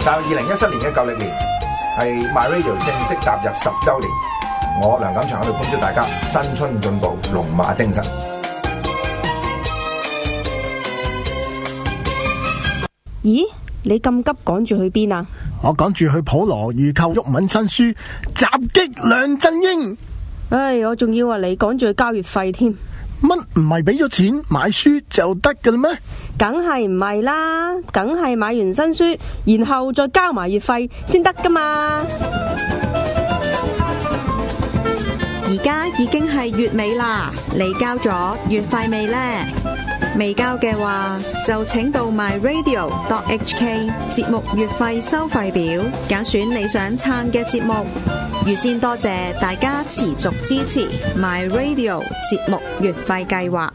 但係2017年嘅舊曆年係 My Radio 正式踏入10週年，我梁錦祥喺度恭祝大家新春進步，龍馬精神。 咦？你咁急趕住去邊啊？ 我趕住去普羅預購毓民新書《襲擊梁振英》。 唉，我仲以為你趕住去交月費添。 乜唔係俾咗錢買書就得㗎啦咩？ 梗係唔係啦，梗係買完新書，然後再交埋月費先得噶嘛。 而家已經係月尾啦，你交咗月費未呢？未交嘅話，就請到 myradio.hk 節目月費收費表，揀選你想撐嘅節目。預先多謝大家持續支持 myradio 節目月費計劃。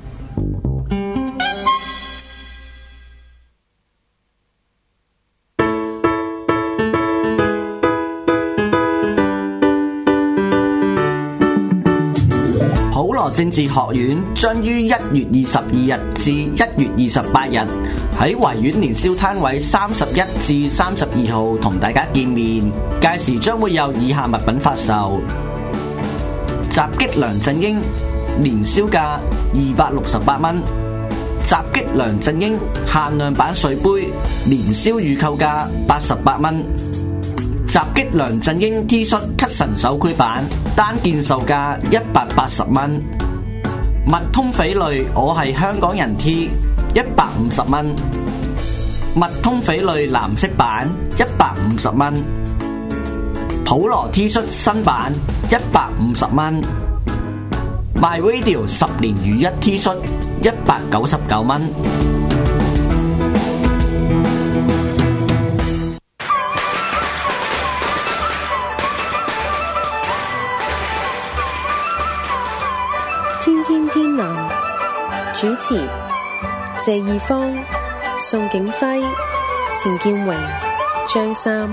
普羅政治學院將於1月22日至1月28日喺維園年宵攤位31至32號同大家見面，屆時將會有以下物品發售：襲擊梁振英年宵價268蚊，襲擊梁振英限量版水杯年宵預購價88蚊，襲擊梁振英 T 恤咳神手繪版單件售價180蚊，麥通翡翠我係香港人 T 150蚊，麥通翡翠藍色版150蚊，普羅 T 恤新版150蚊，My Radio 10年如一 T 恤199蚊。 天天天藍主持謝義方、宋景輝、錢建榮、張三。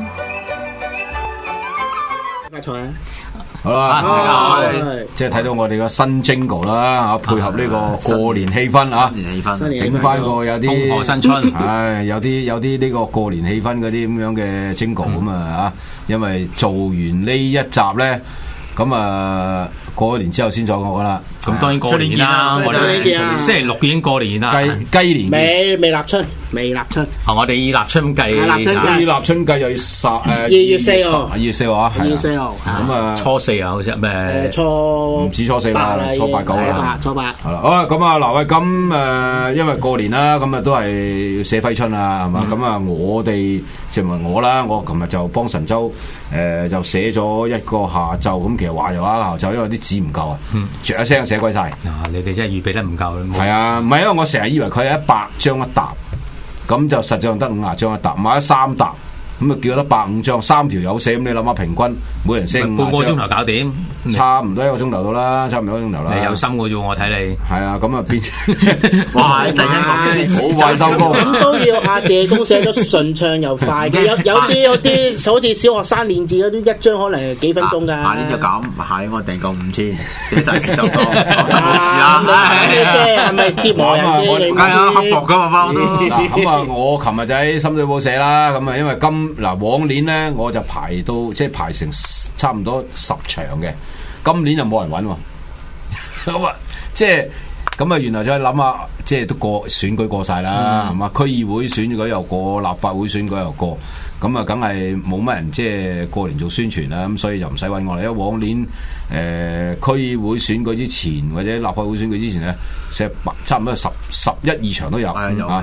發財啊！ 好啦，即係睇到我哋個新 Jingle 啦，配合呢個過年氣氛啊，整翻個有啲恭賀新春， 係有啲呢個過年氣氛嗰啲咁樣嘅 Jingle 咁啊，因為做完呢一集咧，咁啊過咗年之後先再講噶啦。 咁當然過年啦，我哋星期六已經過年啦， 雞年未立春。 我哋以立春計， 以立春計又要2 月4號 ，2月4號啊，係啦，咁啊初四啊，好似咩？ 唔止初四啦，初八九啦， 初八。 係啦，好啦，咁啊嗱喂，咁因為過年啦，咁啊都係寫揮春啊，係嘛，咁啊我哋即係我啦，我琴日就幫神州就寫咗一個下晝，咁其實話就話下晝，因為啲紙唔夠啊，著一聲寫鬼晒。 啊，你哋真係預備得唔夠啦。 係啊，唔係因為我成日以為佢係100張一沓。咁就實際上得50張一沓，買咗3沓，咁啊叫得150張，3條友寫，咁你諗下平均每人寫50張， 半個鐘頭搞掂， 差唔多1個鐘頭到啦，差唔多1個鐘頭啦。 你有心嘅啫，我睇你。 係啊，咁啊變， 哇！突然間講啲好快收工， 咁都要阿謝公寫得順暢又快嘅，有啲好似小學生練字嗰啲，一張可能幾分鐘㗎。 下年就咁，下年我訂夠5000，寫晒4首歌，冇事啦。 係咪折磨人先？ 梗係啦，刻薄㗎嘛，翻都。 咁啊，我琴日就喺深水埗寫啦，咁啊，因為往年咧我就排到即係排成差唔多10場嘅，今年就冇人揾喎，咁啊，即係咁啊，原來再諗下，即係都選舉過晒啦，係嘛？區議會選舉又過，立法會選舉又過，咁啊，梗係冇乜人即係過年做宣傳啦，咁所以就唔使揾我啦。因為往年區議會選舉之前或者立法會選舉之前咧，差唔多11、12場都有，咁啊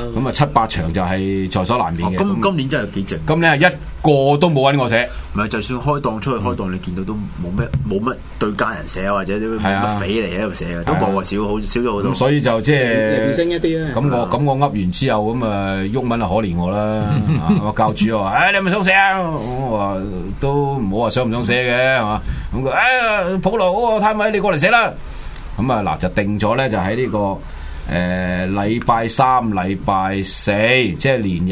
7、8場就係在所難免嘅。 今年真係幾靜， 今年係一個都冇揾我寫。 唔係，就算開檔出去開檔，你見到都冇乜對家人寫或者都冇乜匪嚟喺度寫嘅，都冇啊，少咗好多。 所以就即係零星一啲啦。 咁我噏完之後，咁啊毓民啊可憐我啦，我教主又話：你係咪想寫啊？我話都唔好話想唔想寫嘅，係嘛？咁佢普羅嗰個攤位，你過嚟寫啦。咁啊嗱，就定咗咧，就喺呢個禮拜3、禮拜4，即係年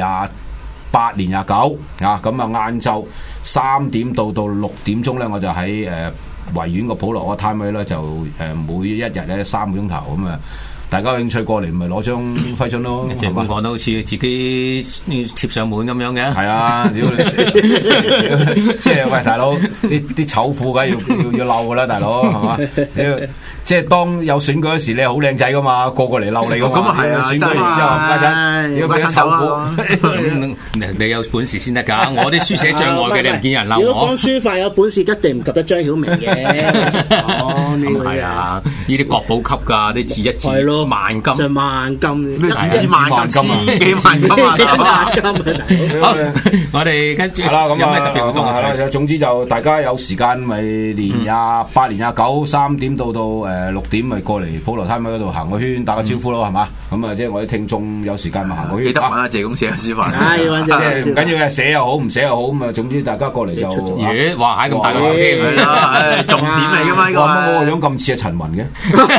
28、年29啊。咁啊晏晝3點到6點鐘咧，我就喺維園個普羅個攤位咧，就每一日咧3個鐘頭咁啊， 大家有興趣過嚟，咪攞張徽章咯。 即係講到好似自己貼上門咁樣嘅。 係啊，屌你！即係喂，大佬，啲醜婦梗係要嬲噶啦，大佬係嘛？即係當有選舉嗰時，你係好靚仔噶嘛，個嚟嬲你噶嘛。 咁啊係啊， 選舉完之後，家陣要俾啲醜婦， 你有本事先得㗎。我啲書寫障礙嘅，你唔見人嬲我。 如果講書法有本事，一定唔及得張曉明嘅。 咁係啊，呢啲國寶級㗎，啲字一字係咯， 萬金， 就萬金， 咩幾萬金啊？幾萬金啊！ 好，我哋跟住係啦，咁有咩特別活動啊？ 總之就大家有時間咪年28、年29 3點到6點咪過嚟普羅攤位嗰度行個圈，打個招呼咯，係嘛？咁啊，即係我啲聽眾有時間咪行個圈。 記得揾阿謝公寫書法。 即係唔緊要嘅，寫又好，唔寫又好，咁啊，總之大家過嚟就。 咦！哇！咁大個機係啦，重點嚟㗎嘛呢個。 乜我個樣咁似阿陳雲嘅？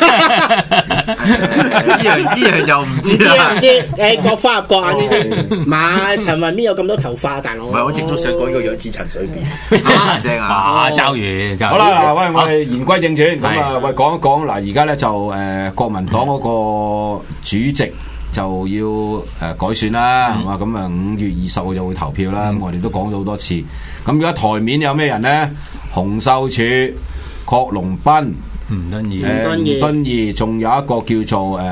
呢樣又唔知啦。 唔知誒，各花入各眼呢啲。馬陳雲邊有咁多頭髮，大佬？ 唔係，我直都想講呢個樣似陳水扁。聲啊！ 哇！周瑜就好啦，嗱，喂，我哋言歸正傳，咁啊，喂，講一講嗱，而家咧就國民黨嗰個主席就要改選啦，係嘛？咁啊5月20號就會投票啦。咁我哋都講咗好多次。咁而家台面有咩人咧？洪秀柱、郝龍斌、 吳敦義、 吳敦義，仲有一個叫做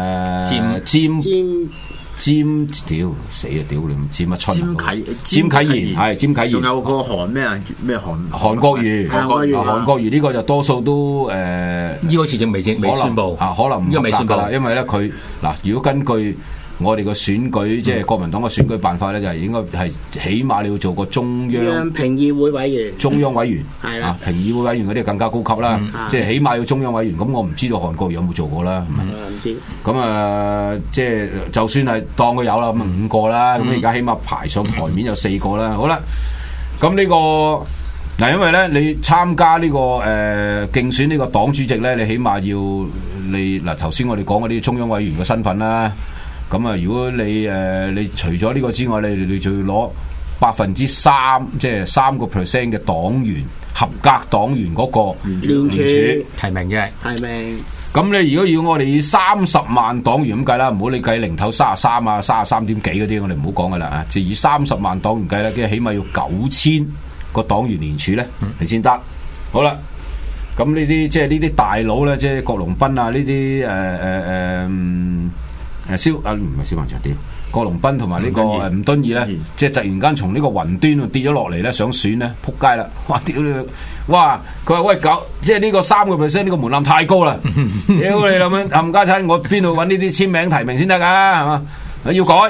詹屌死啊！屌你唔知乜春？詹啟賢係詹啟賢， 仲有個韓咩啊？咩韓國瑜，韓國瑜呢個就多數都呢個事情未宣佈啊，可能唔合格㗎啦，因為咧佢嗱，如果根據我哋個選舉即係國民黨嘅選舉辦法咧，就係應該係起碼你要做個中央評議會委員， 中央委員係啦， 評議會委員嗰啲更加高級啦，即係起碼要中央委員。咁我唔知道韓國瑜有冇做過啦， 唔知。 咁啊，即係就算係當佢有啦，咁啊5個啦，咁而家起碼排上台面有4個啦。好啦，咁呢個嗱，因為咧你參加呢個競選呢個黨主席咧，你起碼要你嗱頭先我哋講嗰啲中央委員嘅身份啦。咁啊，如果你除咗呢個之外，你就要攞3%，即係3% 嘅黨員合格黨員嗰個聯署提名嘅提名。 咁你如果要我哋以30萬黨員咁計啦，唔好你計零頭33啊33點幾嗰啲，我哋唔好講噶啦啊，就以30萬黨員計啦，即係起碼要9000個黨員聯署咧，你先得。好啦，咁呢啲即係呢啲大佬咧，即係郝龍斌啊，呢啲唔係蕭萬長啲，郝龍斌同埋呢個吳敦義咧，即係突然間從呢個雲端跌咗落嚟咧，想選咧，撲街啦！哇屌你！哇佢話喂即係呢個3%呢個門檻太高啦！屌你咁樣冚家鏟，我邊度揾呢啲簽名提名先得㗎？係嘛？要改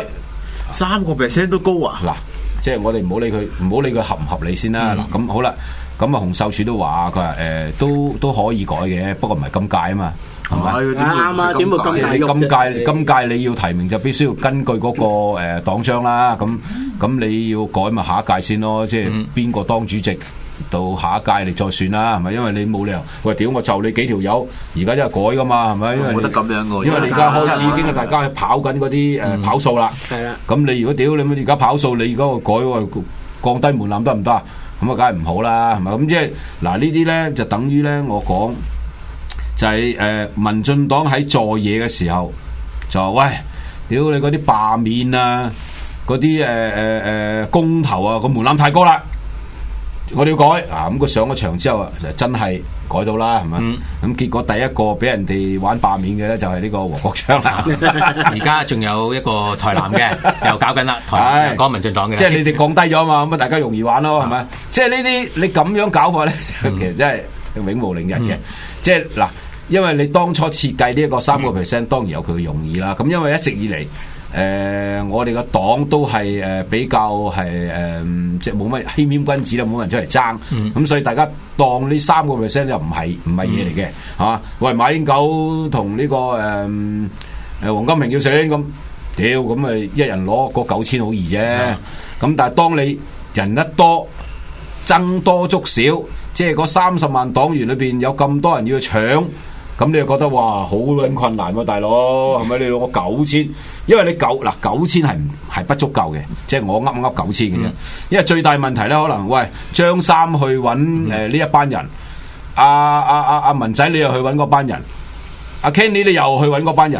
3%都高啊！ 嗱，即係我哋唔好理佢合唔合理先啦。嗱咁好啦，咁啊洪秀柱都話佢話都可以改嘅，不過唔係今屆啊嘛。係咪啱啊？點會今屆你要提名就必須要根據嗰個黨章啦。咁你要改咪下一屆先咯。即係邊個當主席到下一屆你再選啦，係咪？因為你冇理由喂屌我就你幾條友，而家真係改噶嘛，係咪？因為冇得咁樣嘅。 因為你而家開始已經係大家跑緊嗰啲跑數啦。 係啦。 咁你如果屌你而家跑數，你而家改降低門檻得唔得啊？咁啊，梗係唔好啦，係咪？咁即係嗱呢啲咧就等於咧我講。就係民進黨喺在野嘅時候就話喂，屌你嗰啲罷免啊，嗰啲公投啊，個門檻太高啦，我哋要改啊！咁佢上咗場之後啊，就真係改到啦，係咪？咁結果第一個俾人哋玩罷免嘅咧，就係呢個黃國昌啦。 而家仲有一個台南嘅又搞緊啦，台南講民進黨嘅， 即係你哋降低咗嘛，咁啊大家容易玩咯，係咪？即係呢啲你咁樣搞法咧，其實真係永無寧日嘅。即係嗱。因為你當初設計呢一個3%，當然有佢嘅用意啦。咁因為一直以嚟，我哋個黨都係比較係即係冇乜謙謙君子啦，冇乜人出嚟爭。咁所以大家當呢3%又唔係嘢嚟嘅，係嘛？喂，馬英九同呢個黃金平要選咁，屌咁咪一人攞個9000好易啫。咁但係當你人一多，僧多粥少，即係嗰30萬黨員裏邊有咁多人要搶。咁你就覺得哇好撚困難喎，大佬係咪？你攞我9000，因為你9000係不足夠嘅，即係我噏9000嘅啫。因為最大問題咧，可能喂張三去揾呢一班人，阿文仔你又去揾嗰班人，阿 Kenny 你又去揾嗰班人，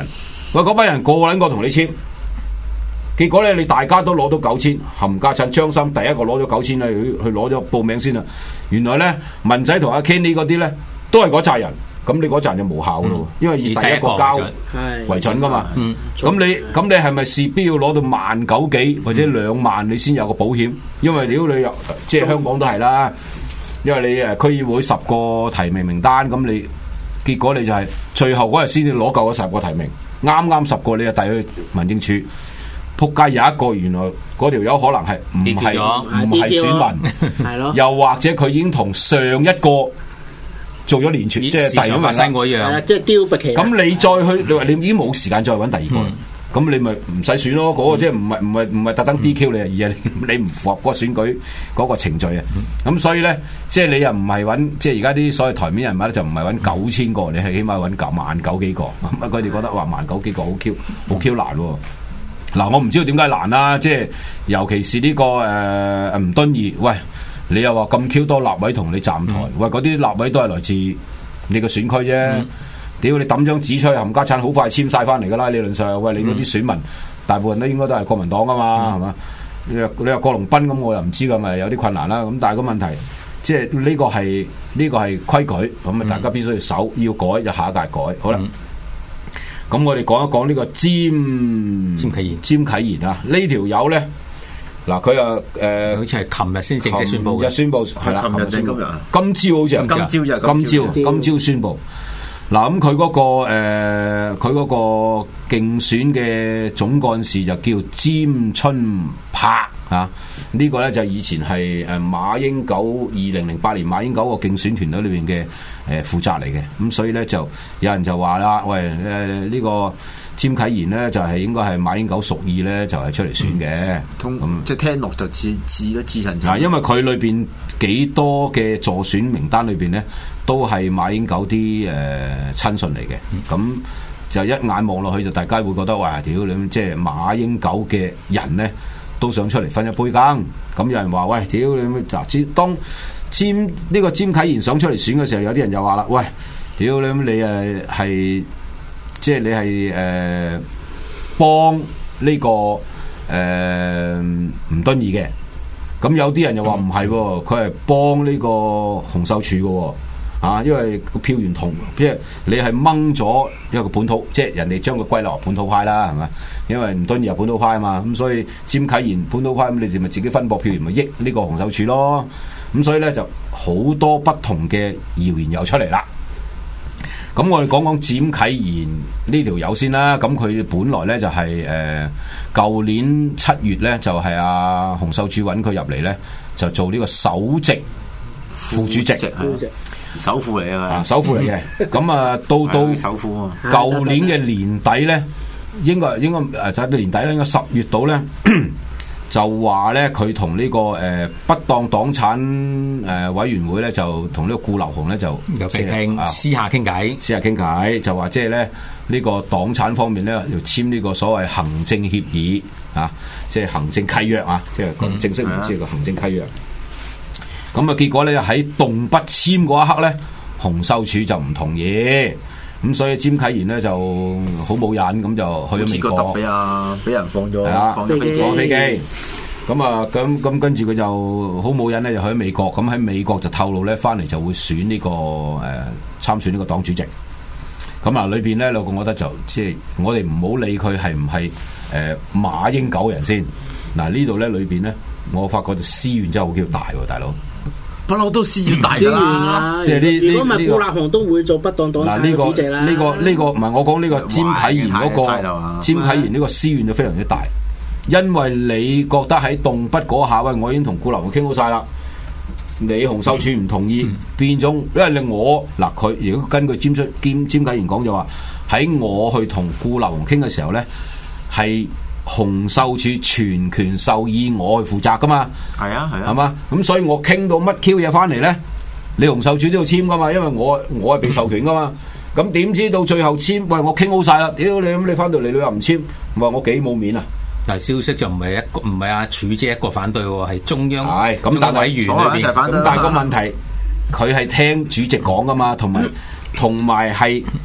喂，嗰班人個撚個同你簽，結果咧你大家都攞到9000，冚家產張心第一個攞咗9000咧，去攞咗報名先啦。原來咧文仔同阿 Kenny 嗰啲咧都係嗰扎人，咁你嗰扎人就無效咯，因為以第一個交為準噶嘛。咁你係咪事必要攞到19000幾或者2萬你先有個保險？因為如果你即係香港都係啦，因為你區議會10個提名名單，咁你結果你就係最後嗰日先至攞夠嗰10個提名，啱10個你就遞去民政處。仆街有一個原來嗰條友可能係唔係選民，又或者佢已經同上一個做咗連串，即係第二份新嗰樣， 即係丟不期。 咁你再去，你話你已經冇時間再揾第二個，咁你咪唔使選咯。嗰個即係唔係特登 DQ 你，而係你唔符合嗰個選舉嗰個程序啊。咁所以咧，即係你又唔係揾，即係而家啲所謂台面人物咧，就唔係揾9000個，你係起碼揾19000幾個。咁佢哋覺得話19000幾個好 Q 難喎。嗱，我唔知道點解難啦，即係尤其是呢個吳敦義，喂，你又話咁 Q 多立委同你站台，喂，嗰啲立委都係來自你個選區啫，屌你抌張紙出去，冚家產好快簽晒翻嚟噶啦，理論上，喂，你嗰啲選民大部分都應該都係國民黨噶嘛，係嘛？你話郭龍斌咁，我又唔知噶，咪有啲困難啦。咁但係個問題，即係呢個係規矩，咁啊大家必須要守，要改就下一屆改，好啦。咁我哋講一講呢個詹啟賢啊，呢條友咧，嗱佢啊好似係琴日先正式宣布嘅， 日宣布係啦， 今朝好似係今朝宣布。嗱咁佢嗰個競選嘅總幹事就叫詹春柏啊，呢個咧就以前係馬英九2008年馬英九個競選團隊裏邊嘅負責嚟嘅，咁所以咧就有人就話啦，喂呢個詹啟賢咧就係應該係馬英九屬意咧就係出嚟選嘅， 即係聽落就似層層。 因為佢裏邊幾多嘅助選名單裏邊咧都係馬英九啲親信嚟嘅，咁就一眼望落去就大家會覺得哇屌你，即係馬英九嘅人咧都想出嚟分一杯羹。咁有人話喂屌你嗱，當呢個詹啟賢想出嚟選嘅時候，有啲人就話啦，喂屌你係即係你係幫呢個吳敦義嘅。咁有啲人又話唔係喎，佢係幫呢個洪秀柱嘅喎。因為個票源同，即係你係掹咗一個本土，即係人哋將佢歸落本土派啦，係咪？因為吳敦義係本土派啊嘛，咁所以詹啟賢本土派，咁你哋咪自己分薄票源，咪益呢個洪秀柱咯。咁所以咧就好多不同嘅謠言又出嚟啦。咁我哋講講詹啟賢呢條友先啦。咁佢本來咧就係舊年7月咧就係阿洪秀柱揾佢入嚟咧，就做呢個首席副主席。 首富嚟啊！ 首富嚟嘅，咁啊到首富啊！ 舊年嘅年底咧，應該就係年底咧，應該10月度咧，就話咧佢同呢個不當黨產委員會咧，就同呢個顧留雄咧就有傾私下傾偈， 就話即係咧呢個黨產方面咧要簽呢個所謂行政協議啊，即係行政契約啊，即係正式名詞個行政契約。咁啊，結果咧喺動筆簽嗰一刻咧，洪秀柱就唔同意，咁所以詹啟賢咧就好冇癮，咁就去咗美國， 俾人放咗，放飛機。咁啊，咁跟住佢就好冇癮咧，就去咗美國。咁喺美國就透露咧，翻嚟就會選呢個參選呢個黨主席。咁啊，裏邊咧，我覺得就即係我哋唔好理佢係唔係馬英九人先。嗱呢度咧裏邊咧，我發覺就私怨真係好叫大喎，大佬。 不嬲都私怨大㗎啦， 即係呢如果唔係顧立雄都會做不當黨產主席啦。 呢個唔係我講呢個詹啟賢嗰個詹啟賢呢個私怨就非常之大，因為你覺得喺動筆嗰下，喂，我已經同顧立雄傾好晒啦，你洪秀柱唔同意，變咗，因為令我嗱佢如果根據詹啟賢講就話，喺我去同顧立雄傾嘅時候咧，係洪秀柱全權授意我去負責噶嘛，係嘛？咁所以我傾到乜 Q 嘢翻嚟咧，你洪秀柱都要簽噶嘛，因為我係被授權噶嘛。咁點知到最後簽，喂，我傾好晒啦，屌你咁你翻到嚟你又唔簽，話我幾冇面啊！ 但係消息就唔係阿柱姐一個反對喎，係中央委員裏邊。 咁但係個問題，佢係聽主席講噶嘛，同埋係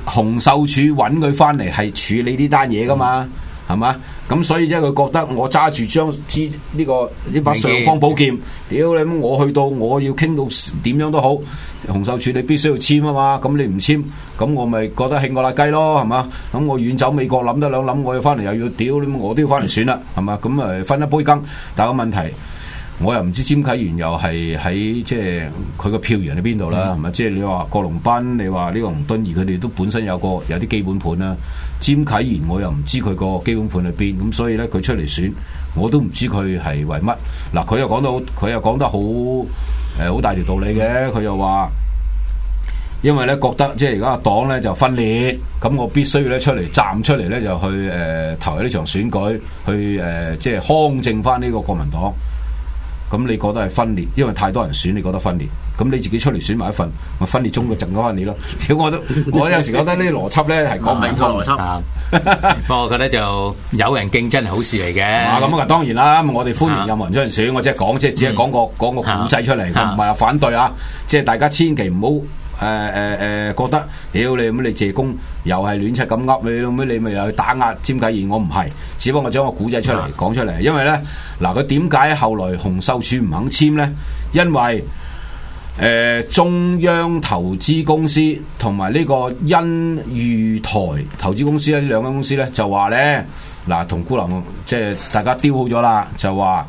洪秀柱揾佢翻嚟係處理呢單嘢噶嘛，係嘛？咁所以即係佢覺得我揸住呢把尚方寶劍，屌你！我去到我要傾到點樣都好，洪秀柱你必須要簽啊嘛，咁你唔簽，咁我咪覺得興過辣雞咯，係嘛？咁我遠走美國諗得兩諗，我要翻嚟又要屌，我都要翻嚟選啦，係嘛？咁誒分一杯羹，但係個問題。我又唔知詹啟元又係喺即係佢個票源喺邊度啦，係咪？即係你話郭龍斌，你話呢個洪敦義，佢哋都本身有啲基本盤啦。詹啟元我又唔知佢個基本盤喺邊，咁所以咧佢出嚟選，我都唔知佢係為乜。嗱，佢又講得好大條道理嘅，佢又話，因為咧覺得即係而家個黨咧就分裂，咁我必須要咧站出嚟咧就去投入呢場選舉，去即係康正翻呢個國民黨。咁你覺得係分裂，因為太多人選，你覺得分裂，咁你自己出嚟選埋一份，咪分裂中嘅剩咗翻你咯。我有時覺得呢啲邏輯咧係講唔明個邏輯。 不過我覺得就有人競爭係好事嚟嘅。 咁啊當然啦，我哋歡迎任何人出嚟選，我即係講，即係只係講個古仔出嚟，我唔係話反對啊。即係大家千祈唔好。覺得屌你咁你謝公又係亂七咁噏你，咁你咪又去打壓詹啟賢，我唔係，只不過我將個古仔出嚟講出嚟，因為咧嗱佢點解後來洪秀柱唔肯簽咧？因為中央投資公司同埋呢個欣裕台投資公司咧，呢兩間公司咧就話咧嗱同孤林即係大家丟好咗啦，就話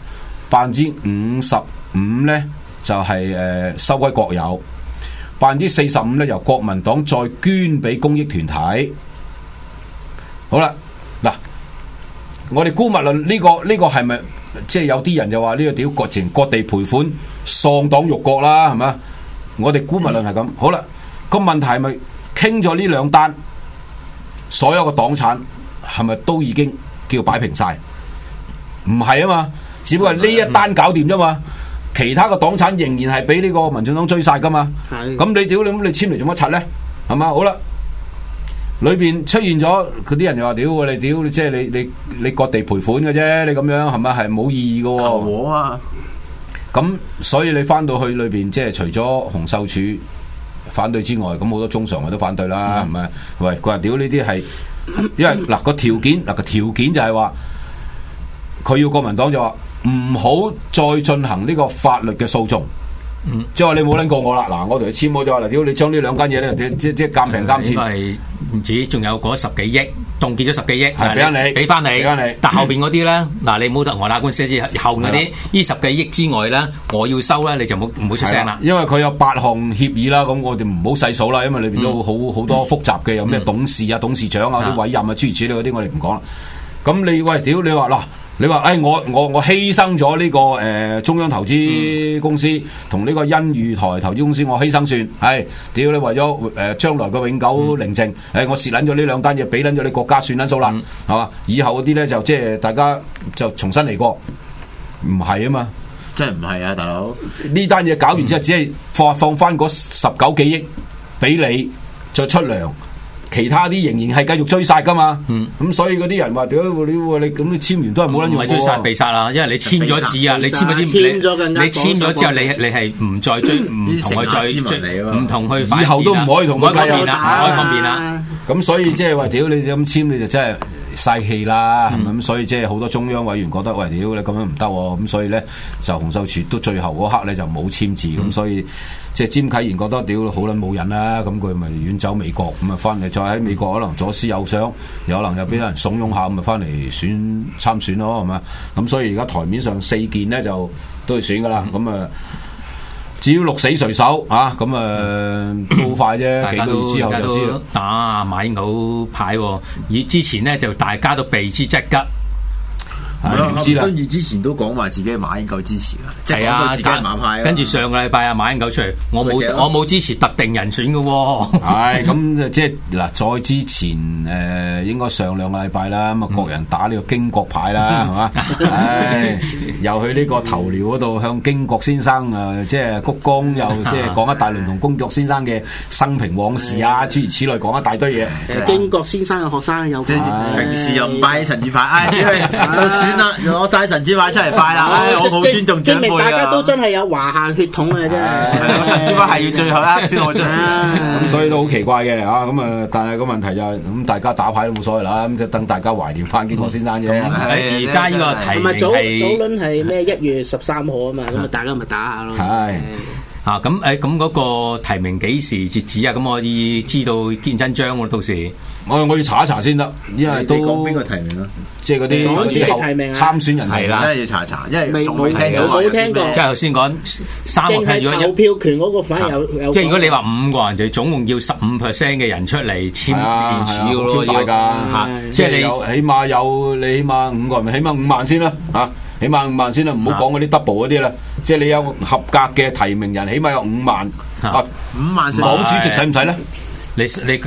55%咧就係收歸國有。45%咧由國民黨再捐俾公益團體。好啦，嗱，我哋姑勿論呢個係咪即係有啲人就話呢個屌割錢割地賠款喪黨辱國啦，係咪？我哋姑勿論係咁。好啦，個問題係咪傾咗呢兩單，所有嘅黨產係咪都已經叫擺平晒？唔係啊嘛，只不過係呢一單搞掂啫嘛。其他嘅黨產仍然係俾呢個民進黨追晒噶嘛？咁你屌你咁你簽嚟做乜柒咧？係嘛？好啦，裏邊出現咗嗰啲人又話屌你屌你，即係你割地賠款嘅啫，你咁樣係咪係冇意義嘅？求和啊！咁所以你翻到去裏邊，即係除咗洪秀柱反對之外，咁好多中常委都反對啦，係咪？喂，佢話屌呢啲係，因為嗱個條件就係話，佢要國民黨就話。唔好再進行呢個法律嘅訴訟，即係話你冇撚過我啦。嗱，我同你簽好咗啦。屌你將呢兩間嘢咧，即係監平監錢。 應該係唔止，仲有嗰10幾億，凍結咗10幾億， 係俾翻你， 但後邊嗰啲咧，嗱你唔好得我打官司之後嗰啲呢10幾億之外咧，我要收咧，你就唔好出聲啦。 因為佢有8項協議啦，咁我哋唔好細數啦，因為裏邊都好多複雜嘅，有咩董事啊、董事長啊、啲委任啊、諸如此類嗰啲，我哋唔講啦。咁你喂屌你話嗱。你話我犧牲咗呢個中央投資公司同呢個欣裕台投資公司，我犧牲算係屌你為咗將來嘅永久寧靜，我蝕撚咗呢兩單嘢，俾撚咗你國家算撚數啦，係嘛？以後嗰啲咧就即係大家就重新嚟過，唔係啊嘛， 真係唔係啊，大佬呢單嘢搞完之後，只係放翻嗰19幾億俾你再出糧。其他啲仍然係繼續追殺噶嘛，咁所以嗰啲人話屌你咁你簽完都係冇撚用。唔係追殺被殺啦，因為你簽咗字啊，你簽咗之後你係唔再追，唔同佢再追，唔同去反， 以後都唔可以同佢方便啦，唔可以方便啦。 咁所以即係話屌你咁簽你就真係嘥氣啦，係咪咁？所以即係好多中央委員覺得喂屌你咁樣唔得喎，咁所以咧就洪秀柱都最後嗰刻咧就冇簽字，咁所以。即係詹啟賢覺得屌好撚冇癮啦，咁佢咪遠走美國，咁啊翻嚟再喺美國可能左思右想，有可能又俾人慫恿下，咁啊翻嚟參選咯，係嘛？咁所以而家台面上4件咧就都係選噶啦，咁啊至於鹿死誰手啊，咁啊都好快啫，幾個月之後就知啦。 打馬英九牌，以之前咧就大家都避之則吉。 跟住之前都講話自己係馬英九支持啦，即係講到自己係馬派。 跟住上個禮拜啊，馬英九出嚟，我冇支持特定人選嘅喎。 係咁即係嗱，再之前應該上2個禮拜啦，咁啊各人打呢個經國牌啦，係嘛？又去呢個頭寮嗰度向經國先生即係鞠躬，又即係講一大輪同經國先生嘅生平往事啊，諸如此類，講一大堆嘢。 經國先生嘅學生有平時又唔拜神主牌， 算啦，攞晒神主牌出嚟拜啦，我好尊重長輩啊！ 證明大家都真係有華夏血統嘅真係。 神主牌係要最後一刻先攞出嚟， 咁所以都好奇怪嘅嚇。咁啊，但係個問題就係咁，大家打牌都冇所謂啦，咁就等大家懷念翻經國先生啫。 而家呢個提名係早輪係咩1月13號啊嘛，咁啊大家咪打下咯。 係。 啊，咁咁嗰個提名幾時截止啊？咁我要知道見真章喎，到時我要查一查先得，因為都講邊個提名啊？ 即係嗰啲後參選人係啦， 真係要查一查，因為冇聽過。 即係頭先講3個票，如果投票權嗰個反而有即係如果你話5個人就總共要15% 嘅人出嚟簽聯署咯， 大㗎，即係你起碼5個人，起碼5萬先啦嚇。起碼5萬先啦，唔好講嗰啲 double 嗰啲啦。即係你有合格嘅提名人，起碼有5萬。啊 ，5萬。 黨主席使唔使咧？ 你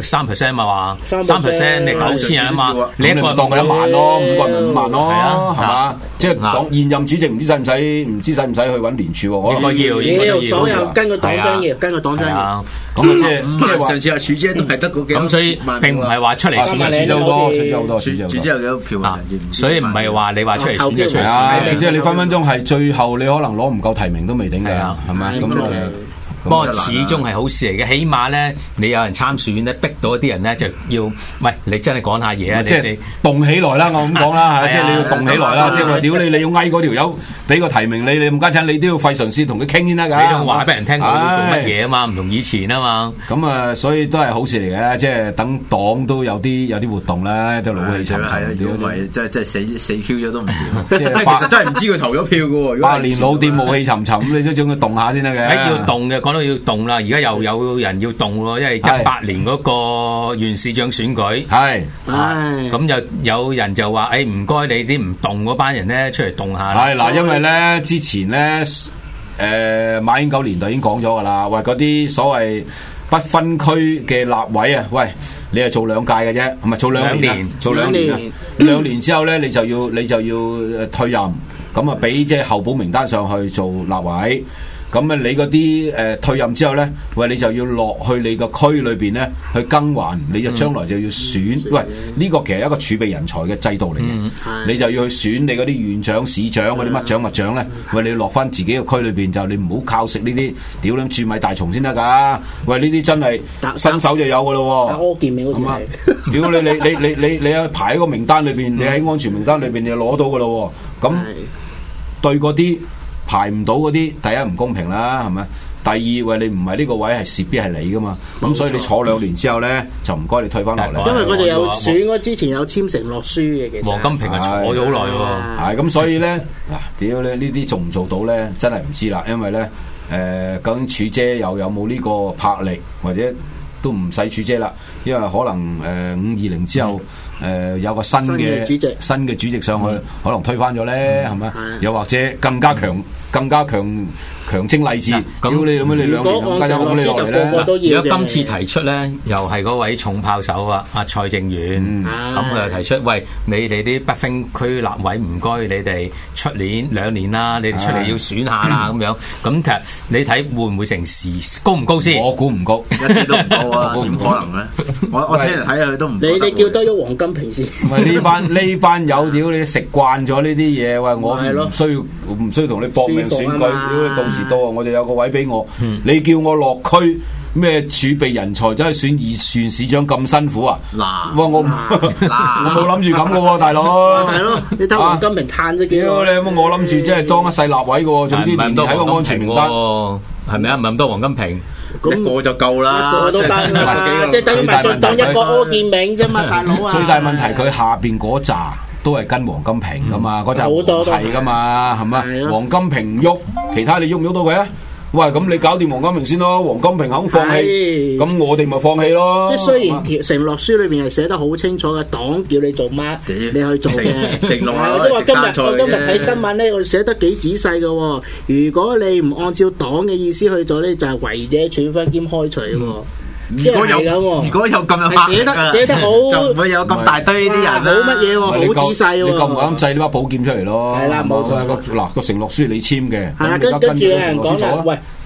3%嘛話，3%你9000人啊嘛，你一個人當佢1萬咯，5個人咪5萬咯，係嘛？即係黨現任主席唔知使唔使去揾聯署喎？ 應該要， 所有根據黨章要，根據黨章要。 咁啊，即係話上次阿處姐都係得嗰幾， 咁所以並唔係話出嚟選選咗好多，選咗好多， 處姐有幾多票所以唔係話你話出嚟選就出嚟， 即係你分分鐘係最後你可能攞唔夠提名都未定嘅，係咪？咁不過始終係好事嚟嘅，起碼咧你有人參選咧，逼到一啲人咧就要，喂，你真係講下嘢啊！ 即係動起來啦，我咁講啦，即係你要動起來啦，即係話屌你要嗌嗰條友俾個提名你唔家陣你都要費唇舌同佢傾先得㗎。 你都話俾人聽佢要做乜嘢啊嘛，唔同以前啊嘛。 咁啊，所以都係好事嚟嘅，即係等黨都有啲活動咧，都老氣沉沉。 如果唔係，即係死 Q 咗都唔掂。即係其實真係唔知佢投咗票嘅喎。 百年老店冇氣沉沉，咁你都將佢動下先得嘅。 要動嘅，講到要動啦，而家又有人要動咯，因為18年嗰個縣市長選舉係， 咁就有人就話：誒唔該你啲唔動嗰班人咧出嚟動下。 係嗱，因為咧之前咧馬英九年代已經講咗㗎啦，喂嗰啲所謂不分區嘅立委啊，喂你係做2屆嘅啫，係咪做2年？做2年啊，2年之後咧你就要退任，咁啊俾即係候補名單上去做立委。咁啊，你嗰啲退任之後咧，喂，你就要落去你個區裏邊咧去更還，你就將來就要選。喂，呢個其實係一個儲備人才嘅制度嚟嘅，你就要去選你嗰啲縣長、市長嗰啲乜長物長咧。喂，你落翻自己個區裏邊就你唔好靠食呢啲屌撚蛀米大蟲先得㗎。喂，呢啲真係新手就有㗎咯喎。 柯建銘好似係。 屌你啊排喺個名單裏邊，你喺安全名單裏邊你就攞到㗎咯喎。咁對嗰啲排唔到嗰啲，第一唔公平啦，係咪？第二，喂，你唔係呢個位係勢必係你噶嘛，咁所以你坐2年之後咧，就唔該你退翻落嚟。 因為佢哋有選嗰之前有簽承諾書嘅，其實黃金平係坐咗好耐喎。 係咁，所以咧嗱，屌咧呢啲做唔做到咧，真係唔知啦。因為咧究竟處姐有冇呢個魄力，或者都唔使處姐啦，因為可能520之後。有個新嘅主席上去，可能推翻咗咧，係咪？又或者更加強精勵志，屌你咁樣你2年加咗咁你落嚟咧？ 如果今次提出咧，又係嗰位重炮手啊，阿蔡正元，咁佢又提出，喂，你哋啲不分區立委唔該，你哋出年2年啦，你哋出嚟要選下啦，咁樣，咁其實你睇會唔會成事高唔高先？ 我估唔高， 一啲都唔高啊，點可能咧？我聽人睇下佢都唔。 你叫多咗黃金平時。 唔係呢班友屌你食慣咗呢啲嘢，喂，我唔需要同你搏命選舉，屌你到時到啊，我就有個位俾我。你叫我落區咩儲備人才，真係選2縣市長咁辛苦啊？我冇諗住咁嘅喎，大佬。 係咯，你睇黃金平嘆咗幾多？ 屌你我諗住即係當一世立委嘅喎，總之年年喺個安全名單， 係咪啊？唔係咁多黃金平。 一個就夠啦， 一個都得啦，即係等於咪當一個柯建銘啫嘛，大佬啊！ 最大問題佢下邊嗰扎都係跟黃金平噶嘛，嗰扎係噶嘛，係咪？黃金平唔喐，其他你喐唔喐到佢啊？喂，咁你搞掂黃金平先咯，黃金平肯放棄，咁我哋咪放棄咯。 即係雖然承諾書裏邊係寫得好清楚嘅，黨叫你做乜，你去做嘅。 承諾啊！ 我都話我今日睇新聞咧，我寫得幾仔細嘅。如果你唔按照黨嘅意思去做咧，就係違者處分兼開除嘅。 如果有咁有寫得好， 就唔會有咁大堆啲人啦。 冇乜嘢喎，好仔細喎。 你夠唔夠膽製呢把寶劍出嚟咯？ 係啦，冇錯。 嗱個承諾書你簽嘅， 係啦，跟住有人講啦，喂，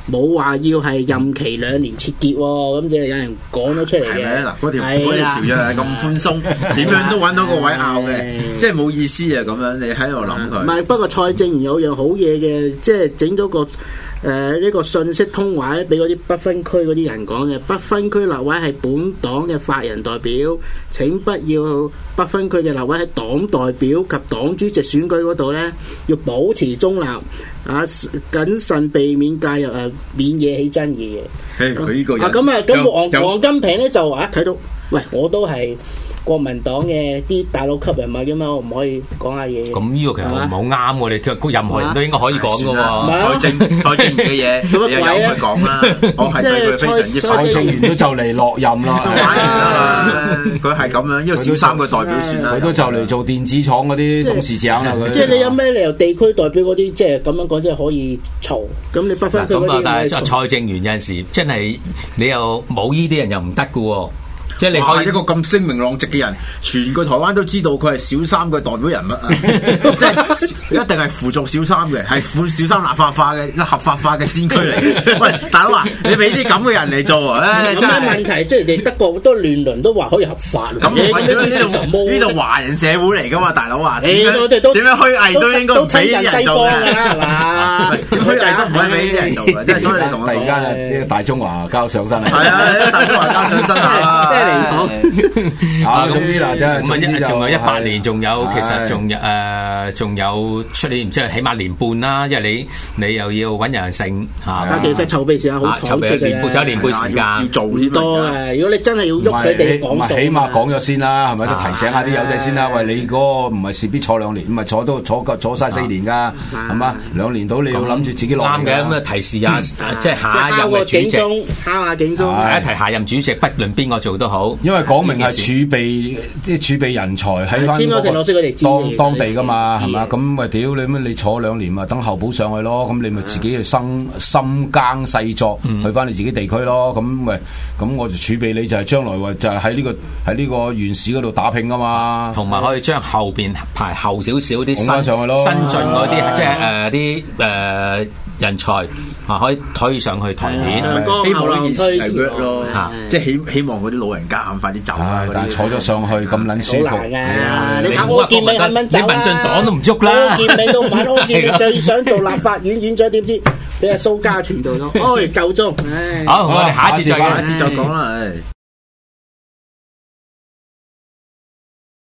冇話要係任期2年切結喎，咁就有人講咗出嚟嘅。 係咪嗱？嗰條約係咁寬鬆，點樣都揾到個位拗嘅，即係冇意思啊！咁樣你喺度諗佢。 唔係，不過蔡正元有樣好嘢嘅，即係整咗個。呢個信息通話咧，俾嗰啲不分區嗰啲人講嘅，不分區立委係本黨嘅法人代表，請不要不分區嘅立委喺黨代表及黨主席選舉嗰度咧，要保持中立，謹慎避免介入免惹起爭議嘅。 佢呢個人咁黃金平咧就睇到，喂，我都係國民黨嘅啲大佬級人物嘅嘛，我唔可以講下嘢。 咁呢個其實唔係好啱喎，你任何人都應該可以講嘅喎。 蔡正元嘅嘢，你又由佢講啦。我係對佢非常之蔡正元都就嚟落任啦。 佢係咁樣，因為小三個代表選啦。 佢都就嚟做電子廠嗰啲董事長啦。 即係你有咩理由地區代表嗰啲，即係咁樣講，即係可以嘈？咁你不分區嗰啲， 但係蔡正元有陣時真係你又冇呢啲人又唔得嘅喎。即係你可以一個咁聲名狼藉嘅人，全個台灣都知道佢係小三嘅代表人物啊！即係一定係輔助小三嘅，係小三合法化嘅先驅嚟嘅。喂，大佬啊，你俾啲咁嘅人嚟做啊？ 有咩問題？即係你德國好多亂倫都話可以合法。 咁呢度華人社會嚟噶嘛，大佬啊？ 我哋都點樣虛偽都應該唔俾啲人做㗎啦，係嘛？ 虛偽都唔可以俾啲人做嘅，即係所以你同我突然間啲大中華交上身係啊，大中華交上身啊！ 總之啦，真係仲有18年，仲有其實仲有出年，即係起碼年半啦，因為你又要揾人性嚇。 但其實籌備時間好長嘅， 仲有年半時間要做呢多嘅。如果你真係要喐佢哋講數， 起碼講咗先啦，係咪都提醒下啲友仔先啦？喂，你嗰個唔係事必坐2年，唔係坐晒4年㗎，係嘛？2年到你要諗住自己落。 啱嘅，咁啊提示下，即係下一任嘅主席， 敲下警鐘， 提一提下任主席，不論邊個做都好。 因為講明係儲備，即係儲備人才喺翻當地噶嘛，係嘛？咁咪屌你咩？你坐2年咪等候補上去咯。咁你咪自己去深耕細作，去翻你自己地區咯。咁我就儲備你就係將來話就係喺呢個縣市嗰度打拼噶嘛。 同埋可以將後邊排後少少啲新上去咯， 新進嗰啲即係啲人才可以推上去台面。 希望呢件事係 work 咯，即係希望嗰啲老人家快啲走。 但係坐咗上去咁撚舒服。 你睇柯建銘肯唔肯走啊？ 你民進黨都唔喐啦。 柯建銘都唔肯，柯建銘想做立法院院長，點知俾阿蘇家傳到咗？夠鐘。 好，我哋下一節再講。 下一節再講啦。